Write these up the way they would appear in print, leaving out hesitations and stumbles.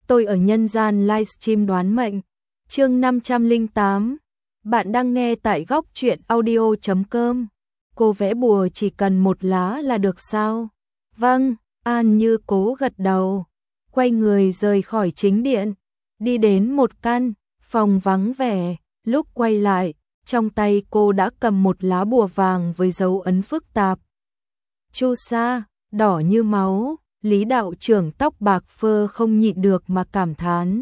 tôi ở nhân gian livestream đoán mệnh. Chương 508. Bạn đang nghe tại góc truyện audio.com. Cô vẽ bùa chỉ cần một lá là được sao? Vâng, An Như Cố gật đầu. Quay người rời khỏi chính điện, đi đến một căn phòng vắng vẻ, lúc quay lại, trong tay cô đã cầm một lá bùa vàng với dấu ấn phức tạp. Chu sa, đỏ như máu. Lý đạo trưởng tóc bạc phơ không nhịn được mà cảm thán.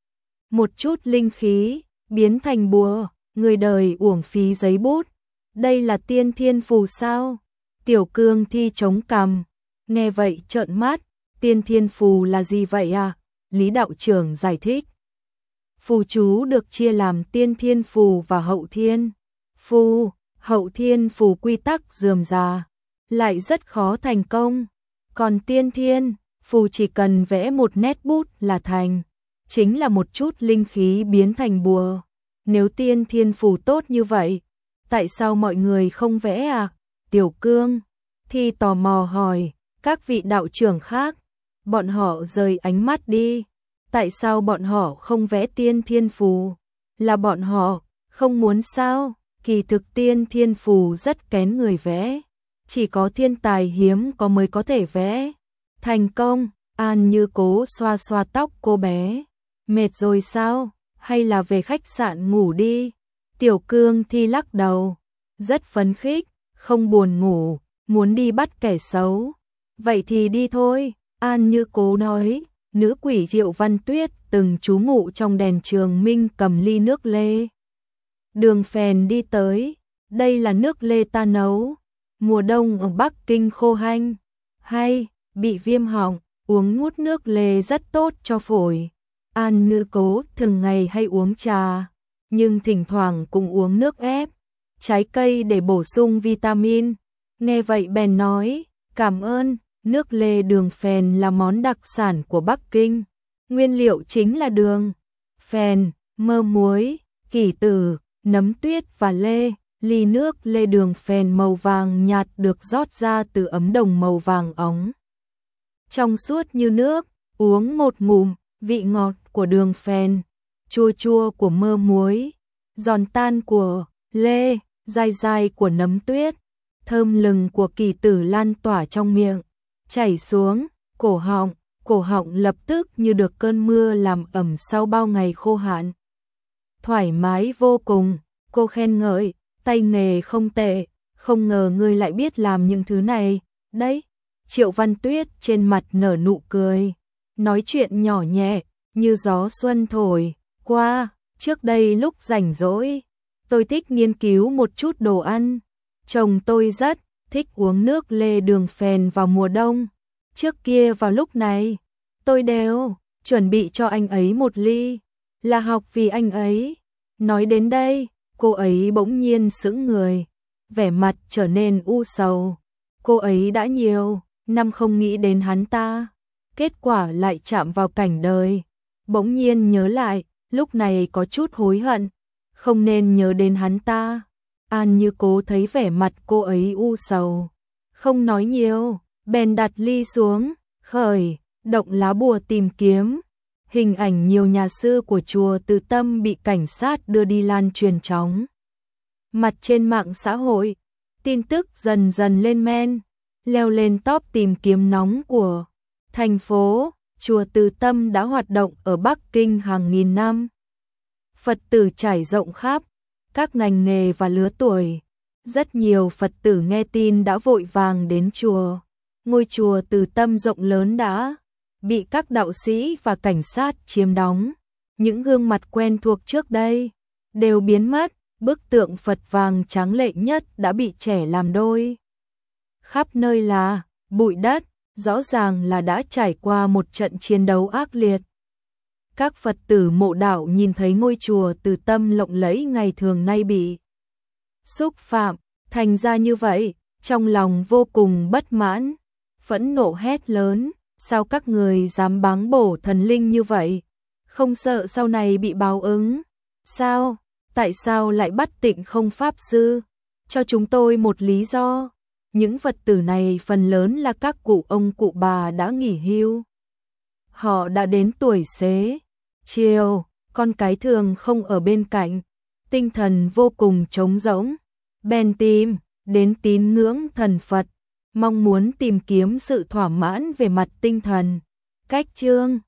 Một chút linh khí, biến thành bùa, người đời uổng phí giấy bút. Đây là tiên thiên phù sao? Tiểu Cương Thi chống cằm, nghe vậy trợn mắt, tiên thiên phù là gì vậy à? Lý đạo trưởng giải thích. Phù chú được chia làm tiên thiên phù và hậu thiên phù. Hậu thiên phù quy tắc rườm rà, lại rất khó thành công. Còn tiên thiên phù chỉ cần vẽ một nét bút là thành, chính là một chút linh khí biến thành bùa. Nếu tiên thiên phù tốt như vậy, tại sao mọi người không vẽ à? Tiểu Cương Thi tò mò hỏi. Các vị đạo trưởng khác, bọn họ rời ánh mắt đi. Tại sao bọn họ không vẽ tiên thiên phù? Là bọn họ không muốn sao? Kỳ thực tiên thiên phù rất kén người vẽ, chỉ có thiên tài hiếm có mới có thể vẽ thành công. An Như Cố xoa xoa tóc cô bé. Mệt rồi sao? Hay là về khách sạn ngủ đi? Tiểu Cương Thi lắc đầu. Rất phấn khích, không buồn ngủ, muốn đi bắt kẻ xấu. Vậy thì đi thôi, An Như Cố nói. Nữ quỷ Triệu Văn Tuyết từng trú ngụ trong đèn trường minh cầm ly nước lê. Đường phèn đi tới. Đây là nước lê ta nấu. Mùa đông ở Bắc Kinh khô hanh, hay bị viêm họng, uống ngút nước lê rất tốt cho phổi. An Như Cố thường ngày hay uống trà, nhưng thỉnh thoảng cũng uống nước ép trái cây để bổ sung vitamin. Nghe vậy bèn nói, cảm ơn. Nước lê đường phèn là món đặc sản của Bắc Kinh. Nguyên liệu chính là đường, phèn, mơ muối, kỷ tử, nấm tuyết và lê. Ly nước lê đường phèn màu vàng nhạt được rót ra từ ấm đồng màu vàng óng, trong suốt như nước. Uống một ngụm, vị ngọt của đường phèn, chua chua của mơ muối, giòn tan của lê, dai dai của nấm tuyết, thơm lừng của kỷ tử lan tỏa trong miệng, chảy xuống cổ họng lập tức như được cơn mưa làm ẩm sau bao ngày khô hạn. Thoải mái vô cùng. Cô khen ngợi, tay nghề không tệ, không ngờ ngươi lại biết làm những thứ này. Đấy, Triệu Văn Tuyết trên mặt nở nụ cười, nói chuyện nhỏ nhẹ, như gió xuân thổi qua. Trước đây lúc rảnh rỗi, tôi thích nghiên cứu một chút đồ ăn. Chồng tôi rất thích uống nước lê đường phèn vào mùa đông. Trước kia vào lúc này, tôi đều chuẩn bị cho anh ấy một ly, là học vì anh ấy. Nói đến đây, cô ấy bỗng nhiên sững người, vẻ mặt trở nên u sầu. Cô ấy đã nhiều năm không nghĩ đến hắn ta, kết quả lại chạm vào cảnh đời. Bỗng nhiên nhớ lại, lúc này có chút hối hận, không nên nhớ đến hắn ta. An Như Cố thấy vẻ mặt cô ấy u sầu, không nói nhiều, bèn đặt ly xuống, khởi động lá bùa tìm kiếm. Hình ảnh nhiều nhà sư của chùa Từ Tâm bị cảnh sát đưa đi lan truyền chóng mặt trên mạng xã hội. Tin tức dần dần lên men, leo lên top tìm kiếm nóng của thành phố. Chùa Từ Tâm đã hoạt động ở Bắc Kinh hàng nghìn năm. Phật tử trải rộng khắp các ngành nghề và lứa tuổi. Rất nhiều Phật tử nghe tin đã vội vàng đến chùa. Ngôi chùa Từ Tâm rộng lớn đã bị các đạo sĩ và cảnh sát chiếm đóng. Những gương mặt quen thuộc trước đây đều biến mất. Bức tượng Phật vàng tráng lệ nhất đã bị chẻ làm đôi. Khắp nơi là bụi đất, rõ ràng là đã trải qua một trận chiến đấu ác liệt. Các Phật tử mộ đạo nhìn thấy ngôi chùa Từ Tâm lộng lẫy ngày thường nay bị xúc phạm thành ra như vậy, trong lòng vô cùng bất mãn, phẫn nộ hét lớn, sao các người dám báng bổ thần linh như vậy? Không sợ sau này bị báo ứng? Sao? Tại sao lại bắt Tịnh Không Pháp Sư? Cho chúng tôi một lý do. Những Phật tử này phần lớn là các cụ ông cụ bà đã nghỉ hưu. Họ đã đến tuổi xế chiều, con cái thường không ở bên cạnh, tinh thần vô cùng trống rỗng. Bèn tìm đến tín ngưỡng thần Phật, mong muốn tìm kiếm sự thỏa mãn về mặt tinh thần. Cách chương